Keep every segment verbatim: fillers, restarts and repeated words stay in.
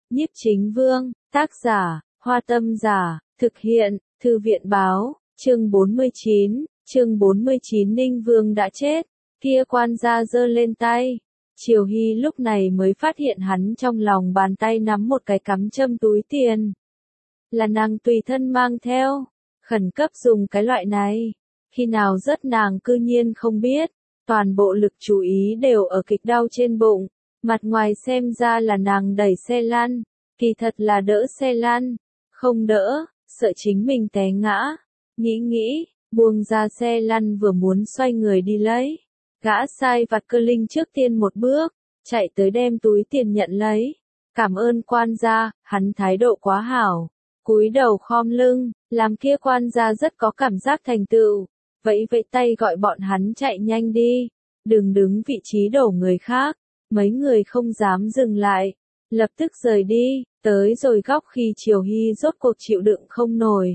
Nhiếp Chính Vương, tác giả, Hoa Tâm Giả, thực hiện, Thư viện báo, chương bốn mươi chín, chương bốn mươi chín Ninh Vương đã chết, kia quan gia giơ lên tay. Triều Hy lúc này mới phát hiện hắn trong lòng bàn tay nắm một cái cắm châm túi tiền. Là nàng tùy thân mang theo, khẩn cấp dùng cái loại này. Khi nào rớt nàng cư nhiên không biết, toàn bộ lực chú ý đều ở kịch đau trên bụng. Mặt ngoài xem ra là nàng đẩy xe lăn, kỳ thật là đỡ xe lăn, không đỡ, sợ chính mình té ngã. Nghĩ nghĩ, buông ra xe lăn vừa muốn xoay người đi lấy. Gã sai vặt Cơ Linh trước tiên một bước, chạy tới đem túi tiền nhận lấy. Cảm ơn quan gia, hắn thái độ quá hảo. Cúi đầu khom lưng, làm kia quan gia rất có cảm giác thành tựu. Vẫy vẫy tay gọi bọn hắn chạy nhanh đi, đừng đứng vị trí đổ người khác. Mấy người không dám dừng lại, lập tức rời đi, tới rồi góc khi Triều Hy rốt cuộc chịu đựng không nổi.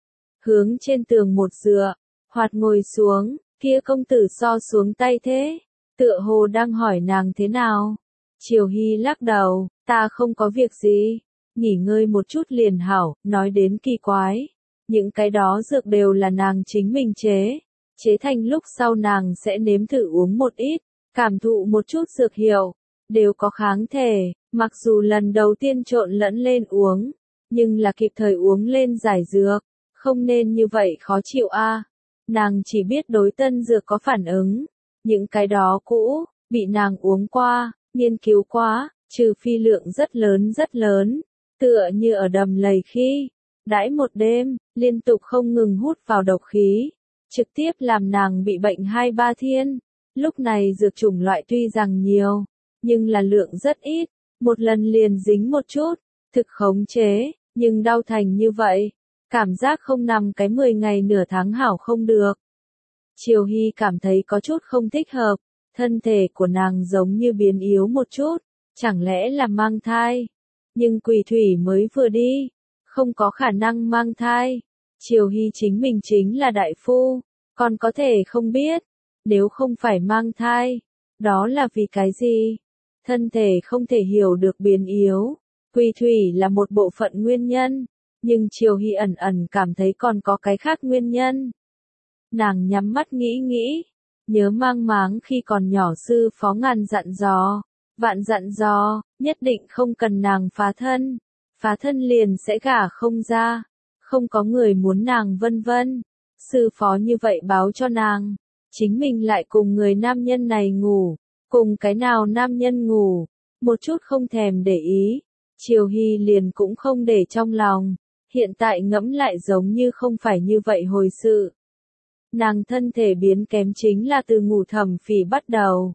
Hướng trên tường một dựa, hoạt ngồi xuống, kia công tử so xuống tay thế, tựa hồ đang hỏi nàng thế nào. Triều Hy lắc đầu, ta không có việc gì, nghỉ ngơi một chút liền hảo, nói đến kỳ quái. Những cái đó dược đều là nàng chính mình chế, chế thành lúc sau nàng sẽ nếm thử uống một ít. Cảm thụ một chút dược hiệu, đều có kháng thể, mặc dù lần đầu tiên trộn lẫn lên uống, nhưng là kịp thời uống lên giải dược, không nên như vậy khó chịu a. À. Nàng chỉ biết đối tân dược có phản ứng, những cái đó cũ, bị nàng uống qua, nghiên cứu quá, trừ phi lượng rất lớn rất lớn, tựa như ở đầm lầy khi, đãi một đêm, liên tục không ngừng hút vào độc khí, trực tiếp làm nàng bị bệnh hai ba thiên. Lúc này dược chủng loại tuy rằng nhiều, nhưng là lượng rất ít, một lần liền dính một chút, thực khống chế, nhưng đau thành như vậy, cảm giác không nằm cái mười ngày nửa tháng hảo không được. Triều Hy cảm thấy có chút không thích hợp, thân thể của nàng giống như biến yếu một chút, chẳng lẽ là mang thai, nhưng Quỳ Thủy mới vừa đi, không có khả năng mang thai. Triều Hy chính mình chính là đại phu, còn có thể không biết. Nếu không phải mang thai, đó là vì cái gì? Thân thể không thể hiểu được biến yếu. Quỳ thủy là một bộ phận nguyên nhân, nhưng Triều Hy ẩn ẩn cảm thấy còn có cái khác nguyên nhân. Nàng nhắm mắt nghĩ nghĩ, nhớ mang máng khi còn nhỏ sư phó ngàn dặn dò, vạn dặn dò, nhất định không cần nàng phá thân, phá thân liền sẽ gả không ra, không có người muốn nàng vân vân. Sư phó như vậy báo cho nàng. Chính mình lại cùng người nam nhân này ngủ, cùng cái nào nam nhân ngủ, một chút không thèm để ý, Triều Hy liền cũng không để trong lòng, hiện tại ngẫm lại giống như không phải như vậy hồi sự. Nàng thân thể biến kém chính là từ ngủ thầm phì bắt đầu.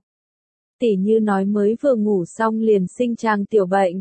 Tỉ như nói mới vừa ngủ xong liền sinh trang tiểu bệnh.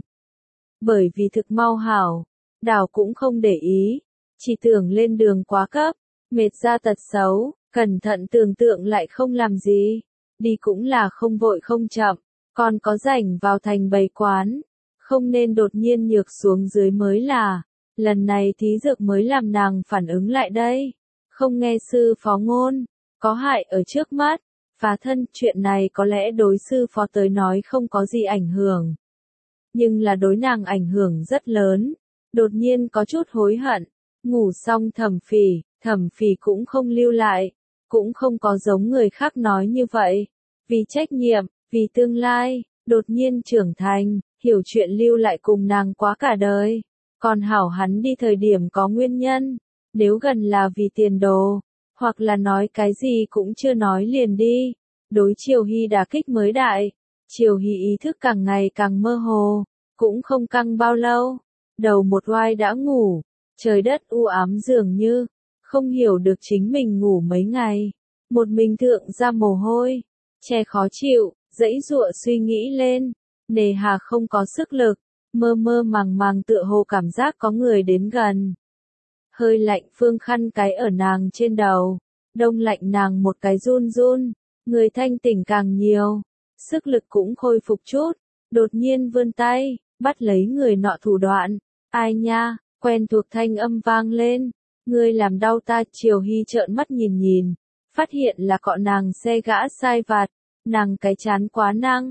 Bởi vì thực mau hảo, đảo cũng không để ý, chỉ tưởng lên đường quá cấp, mệt ra tật xấu. Cẩn thận tưởng tượng lại không làm gì, đi cũng là không vội không chậm, còn có rảnh vào thành bày quán, không nên đột nhiên nhược xuống dưới mới là, lần này thí dược mới làm nàng phản ứng lại đây, không nghe sư phó ngôn, có hại ở trước mắt, phá thân chuyện này có lẽ đối sư phó tới nói không có gì ảnh hưởng, nhưng là đối nàng ảnh hưởng rất lớn, đột nhiên có chút hối hận, ngủ xong thẩm phỉ, thẩm phỉ cũng không lưu lại. Cũng không có giống người khác nói như vậy. Vì trách nhiệm, vì tương lai, đột nhiên trưởng thành, hiểu chuyện lưu lại cùng nàng quá cả đời. Còn hảo hắn đi thời điểm có nguyên nhân. Nếu gần là vì tiền đồ, hoặc là nói cái gì cũng chưa nói liền đi. Đối Triều Hy đả kích mới đại. Triều Hy ý thức càng ngày càng mơ hồ. Cũng không căng bao lâu. Đầu một oai đã ngủ. Trời đất u ám dường như. Không hiểu được chính mình ngủ mấy ngày, một mình thượng ra mồ hôi, che khó chịu, dãy dụa suy nghĩ lên, nề hà không có sức lực, mơ mơ màng màng tựa hồ cảm giác có người đến gần. Hơi lạnh phương khăn cái ở nàng trên đầu, đông lạnh nàng một cái run run, người thanh tỉnh càng nhiều, sức lực cũng khôi phục chút, đột nhiên vươn tay, bắt lấy người nọ thủ đoạn, ai nha, quen thuộc thanh âm vang lên. Ngươi làm đau ta. Triều Hy trợn mắt nhìn nhìn, phát hiện là cọ nàng xe gã sai vặt, nàng cái chán quá năng,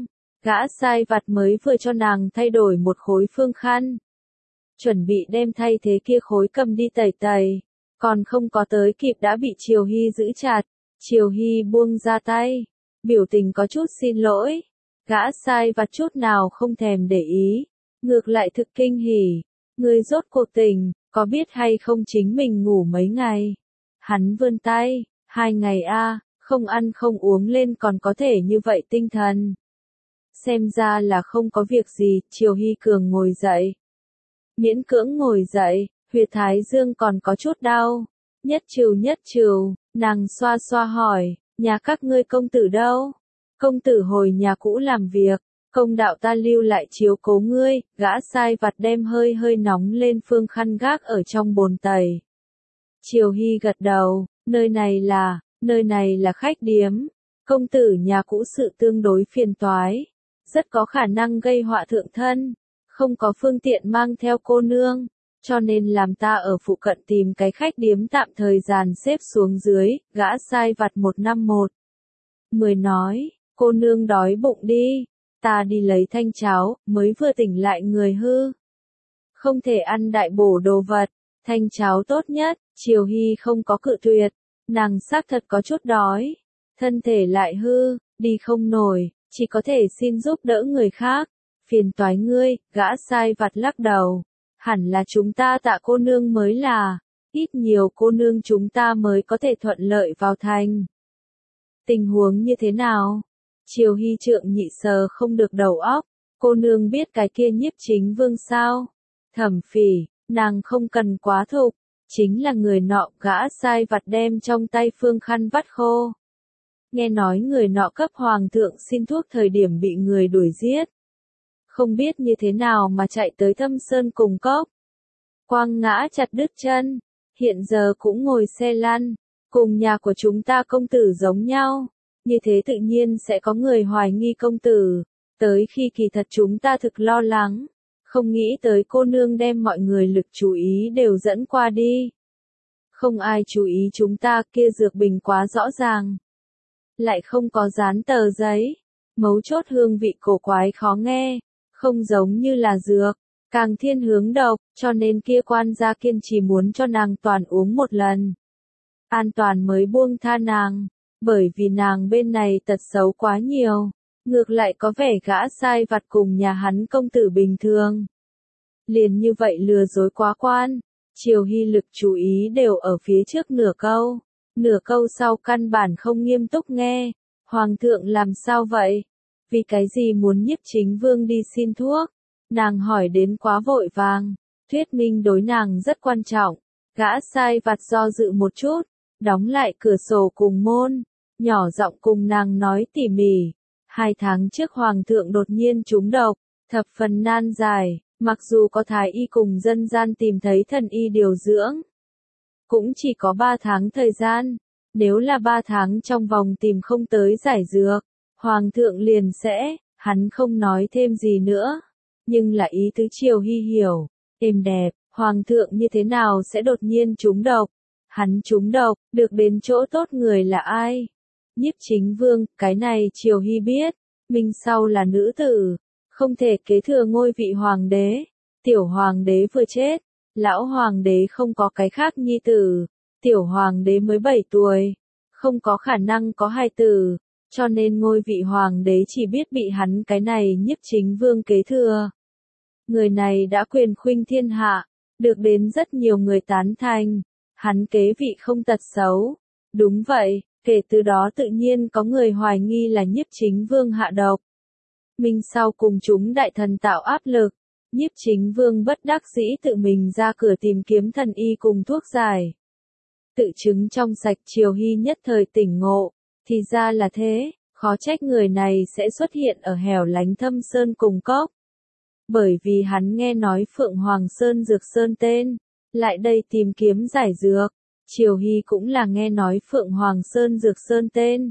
Gã sai vặt mới vừa cho nàng thay đổi một khối phương khăn. Chuẩn bị đem thay thế kia khối cầm đi tẩy tẩy. Còn không có tới kịp đã bị Triều Hy giữ chặt. Triều Hy buông ra tay. Biểu tình có chút xin lỗi. Gã sai vặt chút nào không thèm để ý. Ngược lại thực kinh hỉ. Ngươi rốt cuộc tình, có biết hay không chính mình ngủ mấy ngày? Hắn vươn tay. Hai ngày a, không ăn không uống lên còn có thể như vậy tinh thần. Xem ra là không có việc gì, Triều Hy Cường ngồi dậy. Miễn cưỡng ngồi dậy, huyệt thái dương còn có chút đau. Nhất trừ nhất trừ, nàng xoa xoa hỏi, nhà các ngươi công tử đâu? Công tử hồi nhà cũ làm việc, công đạo ta lưu lại chiếu cố ngươi, gã sai vặt đem hơi hơi nóng lên phương khăn gác ở trong bồn tẩy. Triều Hy gật đầu, nơi này là, nơi này là khách điếm. Công tử nhà cũ sự tương đối phiền toái. Rất có khả năng gây họa thượng thân, không có phương tiện mang theo cô nương, cho nên làm ta ở phụ cận tìm cái khách điếm tạm thời dàn xếp xuống dưới, gã sai vặt một năm một. Mười nói, cô nương đói bụng đi, ta đi lấy thanh cháo, mới vừa tỉnh lại người hư. Không thể ăn đại bổ đồ vật, thanh cháo tốt nhất, Triều Hy không có cự tuyệt, nàng xác thật có chút đói, thân thể lại hư, đi không nổi. Chỉ có thể xin giúp đỡ người khác. Phiền toái ngươi, gã sai vặt lắc đầu. Hẳn là chúng ta tạ cô nương mới là. Ít nhiều cô nương chúng ta mới có thể thuận lợi vào thành. Tình huống như thế nào? Triều Hy trượng nhị sờ không được đầu óc. Cô nương biết cái kia Nhiếp Chính Vương sao? Thẩm Phỉ, nàng không cần quá thục. Chính là người nọ, gã sai vặt đem trong tay phương khăn vắt khô. Nghe nói người nọ cấp hoàng thượng xin thuốc thời điểm bị người đuổi giết. Không biết như thế nào mà chạy tới Thâm Sơn cùng cốc. Quang ngã chặt đứt chân, hiện giờ cũng ngồi xe lăn, cùng nhà của chúng ta công tử giống nhau. Như thế tự nhiên sẽ có người hoài nghi công tử, tới khi kỳ thật chúng ta thực lo lắng. Không nghĩ tới cô nương đem mọi người lực chú ý đều dẫn qua đi. Không ai chú ý chúng ta, kia dược bình quá rõ ràng. Lại không có dán tờ giấy, mấu chốt hương vị cổ quái khó nghe, không giống như là dược, càng thiên hướng độc, cho nên kia quan gia kiên trì muốn cho nàng toàn uống một lần. An toàn mới buông tha nàng, bởi vì nàng bên này tật xấu quá nhiều, ngược lại có vẻ gã sai vặt cùng nhà hắn công tử bình thường. Liền như vậy lừa dối quá quan, Triều Hy lực chú ý đều ở phía trước nửa câu. Nửa câu sau căn bản không nghiêm túc nghe. Hoàng thượng làm sao vậy? Vì cái gì muốn Nhiếp Chính Vương đi xin thuốc? Nàng hỏi đến quá vội vàng. Thuyết minh đối nàng rất quan trọng. Gã sai vặt do dự một chút. Đóng lại cửa sổ cùng môn. Nhỏ giọng cùng nàng nói tỉ mỉ. Hai tháng trước Hoàng thượng đột nhiên trúng độc. Thập phần nan giải. Mặc dù có thái y cùng dân gian tìm thấy thần y điều dưỡng. Cũng chỉ có ba tháng thời gian, nếu là ba tháng trong vòng tìm không tới giải dược, Hoàng thượng liền sẽ, hắn không nói thêm gì nữa, nhưng là ý tứ Triều Hy hiểu, êm đẹp, Hoàng thượng như thế nào sẽ đột nhiên trúng độc, hắn trúng độc, được đến chỗ tốt người là ai? Nhiếp Chính Vương, cái này Triều Hy biết, mình sau là nữ tử, không thể kế thừa ngôi vị hoàng đế, tiểu hoàng đế vừa chết. Lão hoàng đế không có cái khác nhi tử, tiểu hoàng đế mới bảy tuổi, không có khả năng có hai tử, cho nên ngôi vị hoàng đế chỉ biết bị hắn cái này Nhiếp Chính Vương kế thừa. Người này đã quyền khuynh thiên hạ, được đến rất nhiều người tán thành, hắn kế vị không tật xấu. Đúng vậy, kể từ đó tự nhiên có người hoài nghi là Nhiếp Chính Vương hạ độc. Minh sau cùng chúng đại thần tạo áp lực. Nhiếp Chính Vương bất đắc dĩ tự mình ra cửa tìm kiếm thần y cùng thuốc giải. Tự chứng trong sạch Triều Hy nhất thời tỉnh ngộ, thì ra là thế, khó trách người này sẽ xuất hiện ở hẻo lánh Thâm Sơn cùng cốc. Bởi vì hắn nghe nói Phượng Hoàng Sơn Dược Sơn tên, lại đây tìm kiếm giải dược, Triều Hy cũng là nghe nói Phượng Hoàng Sơn Dược Sơn tên,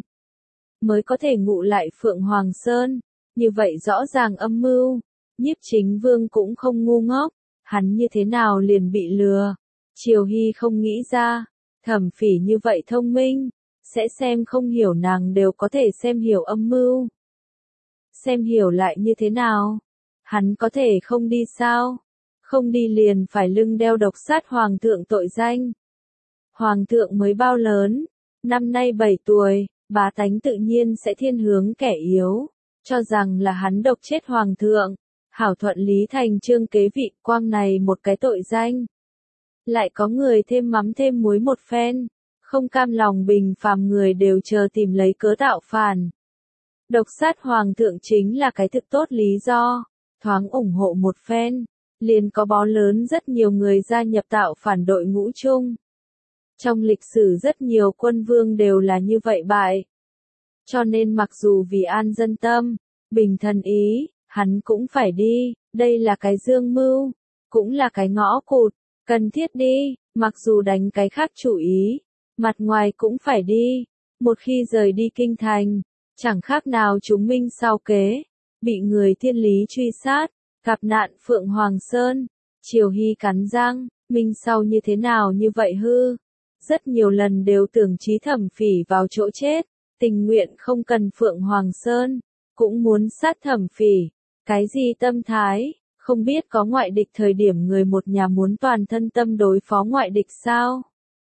mới có thể ngụ lại Phượng Hoàng Sơn, như vậy rõ ràng âm mưu. Nhiếp Chính Vương cũng không ngu ngốc, hắn như thế nào liền bị lừa. Triều Hy không nghĩ ra, Thẩm Phỉ như vậy thông minh, sẽ xem không hiểu nàng đều có thể xem hiểu âm mưu. xem hiểu lại như thế nào. Hắn có thể không đi sao? Không đi liền phải lưng đeo độc sát hoàng thượng tội danh. Hoàng thượng mới bao lớn, năm nay bảy tuổi, bá tánh tự nhiên sẽ thiên hướng kẻ yếu, cho rằng là hắn độc chết hoàng thượng, hảo thuận lý thành trương kế vị, quang này một cái tội danh. Lại có người thêm mắm thêm muối một phen, không cam lòng bình phàm người đều chờ tìm lấy cớ tạo phản. Độc sát hoàng thượng chính là cái thực tốt lý do, thoáng ủng hộ một phen, liền có bó lớn rất nhiều người gia nhập tạo phản đội ngũ chung. Trong lịch sử rất nhiều quân vương đều là như vậy bại. Cho nên mặc dù vì an dân tâm, bình thần ý, hắn cũng phải đi, đây là cái dương mưu, cũng là cái ngõ cụt, cần thiết đi, mặc dù đánh cái khác chủ ý, mặt ngoài cũng phải đi, một khi rời đi kinh thành, chẳng khác nào chúng minh sao kế, bị người thiên lý truy sát, gặp nạn Phượng Hoàng Sơn, Triều Hy cắn răng, minh sau như thế nào như vậy hư, rất nhiều lần đều tưởng chí Thẩm Phỉ vào chỗ chết, tình nguyện không cần Phượng Hoàng Sơn, cũng muốn sát Thẩm Phỉ, cái gì tâm thái, không biết có ngoại địch thời điểm người một nhà muốn toàn thân tâm đối phó ngoại địch sao?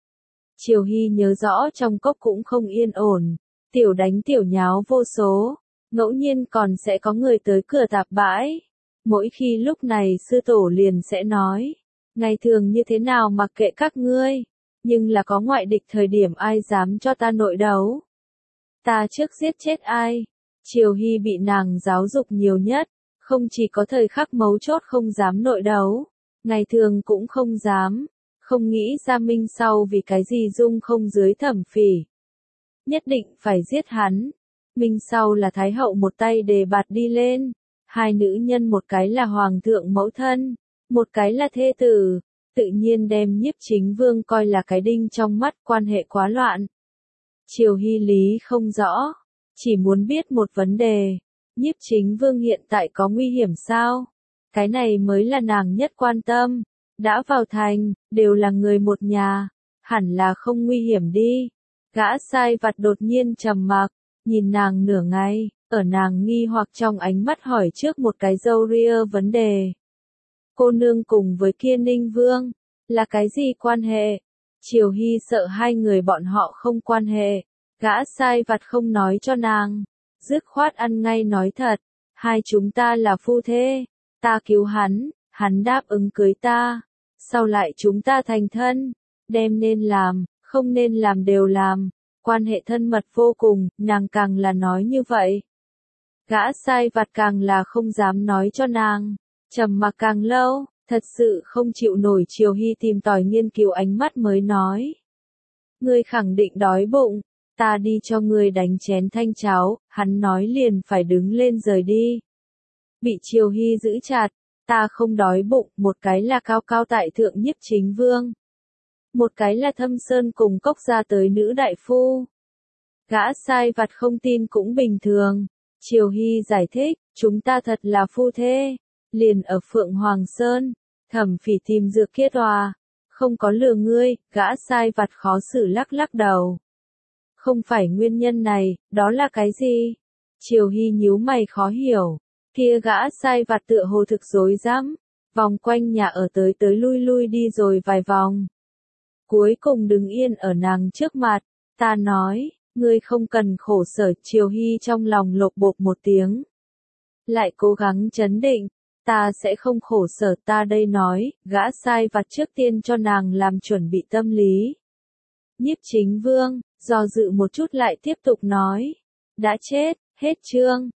Triều Hy nhớ rõ trong cốc cũng không yên ổn, tiểu đánh tiểu nháo vô số, ngẫu nhiên còn sẽ có người tới cửa tạp bãi. Mỗi khi lúc này sư tổ liền sẽ nói, ngày thường như thế nào mặc kệ các ngươi, nhưng là có ngoại địch thời điểm ai dám cho ta nội đấu. Ta trước giết chết ai? Triều Hy bị nàng giáo dục nhiều nhất, không chỉ có thời khắc mấu chốt không dám nội đấu, ngày thường cũng không dám, không nghĩ ra minh sau vì cái gì dung không dưới Thẩm Phỉ. Nhất định phải giết hắn. Minh sau là Thái hậu một tay đề bạt đi lên, hai nữ nhân một cái là hoàng thượng mẫu thân, một cái là thê tử, tự nhiên đem Nhiếp Chính Vương coi là cái đinh trong mắt, quan hệ quá loạn. Triều Hy lý không rõ, chỉ muốn biết một vấn đề, Nhiếp Chính Vương hiện tại có nguy hiểm sao? Cái này mới là nàng nhất quan tâm, đã vào thành, đều là người một nhà, hẳn là không nguy hiểm đi. Gã sai vặt đột nhiên trầm mặc, nhìn nàng nửa ngày, ở nàng nghi hoặc trong ánh mắt hỏi trước một cái râu ria vấn đề. Cô nương cùng với kia Ninh Vương, là cái gì quan hệ? Triều Hy sợ hai người bọn họ không quan hệ, gã sai vặt không nói cho nàng, dứt khoát ăn ngay nói thật, hai chúng ta là phu thê, ta cứu hắn, hắn đáp ứng cưới ta, sau lại chúng ta thành thân, đem nên làm, không nên làm đều làm, quan hệ thân mật vô cùng, nàng càng là nói như vậy. Gã sai vặt càng là không dám nói cho nàng, trầm mặc càng lâu, thật sự không chịu nổi. Triều Hy tìm tòi nghiên cứu ánh mắt mới nói. Ngươi khẳng định đói bụng, ta đi cho ngươi đánh chén thanh cháo, hắn nói liền phải đứng lên rời đi. Bị Triều Hy giữ chặt, ta không đói bụng, một cái là cao cao tại thượng Nhiếp Chính Vương. Một cái là Thâm Sơn cùng cốc ra tới nữ đại phu. Gã sai vặt không tin cũng bình thường. Triều Hy giải thích, chúng ta thật là phu thê, liền ở Phượng Hoàng Sơn, Thẩm Phỉ tìm dược kia tòa, không có lừa ngươi, gã sai vặt khó xử lắc lắc đầu. Không phải nguyên nhân này, đó là cái gì? Triều Hy nhíu mày khó hiểu, kia gã sai vặt tựa hồ thực rối rắm, vòng quanh nhà ở tới tới lui lui đi rồi vài vòng. Cuối cùng đứng yên ở nàng trước mặt, ta nói, ngươi không cần khổ sở. Triều Hy trong lòng lột bột một tiếng. Lại cố gắng trấn định, ta sẽ không khổ sở, ta đây nói, gã sai vặt trước tiên cho nàng làm chuẩn bị tâm lý. Nhiếp Chính Vương, do dự một chút lại tiếp tục nói, đã chết, hết chương.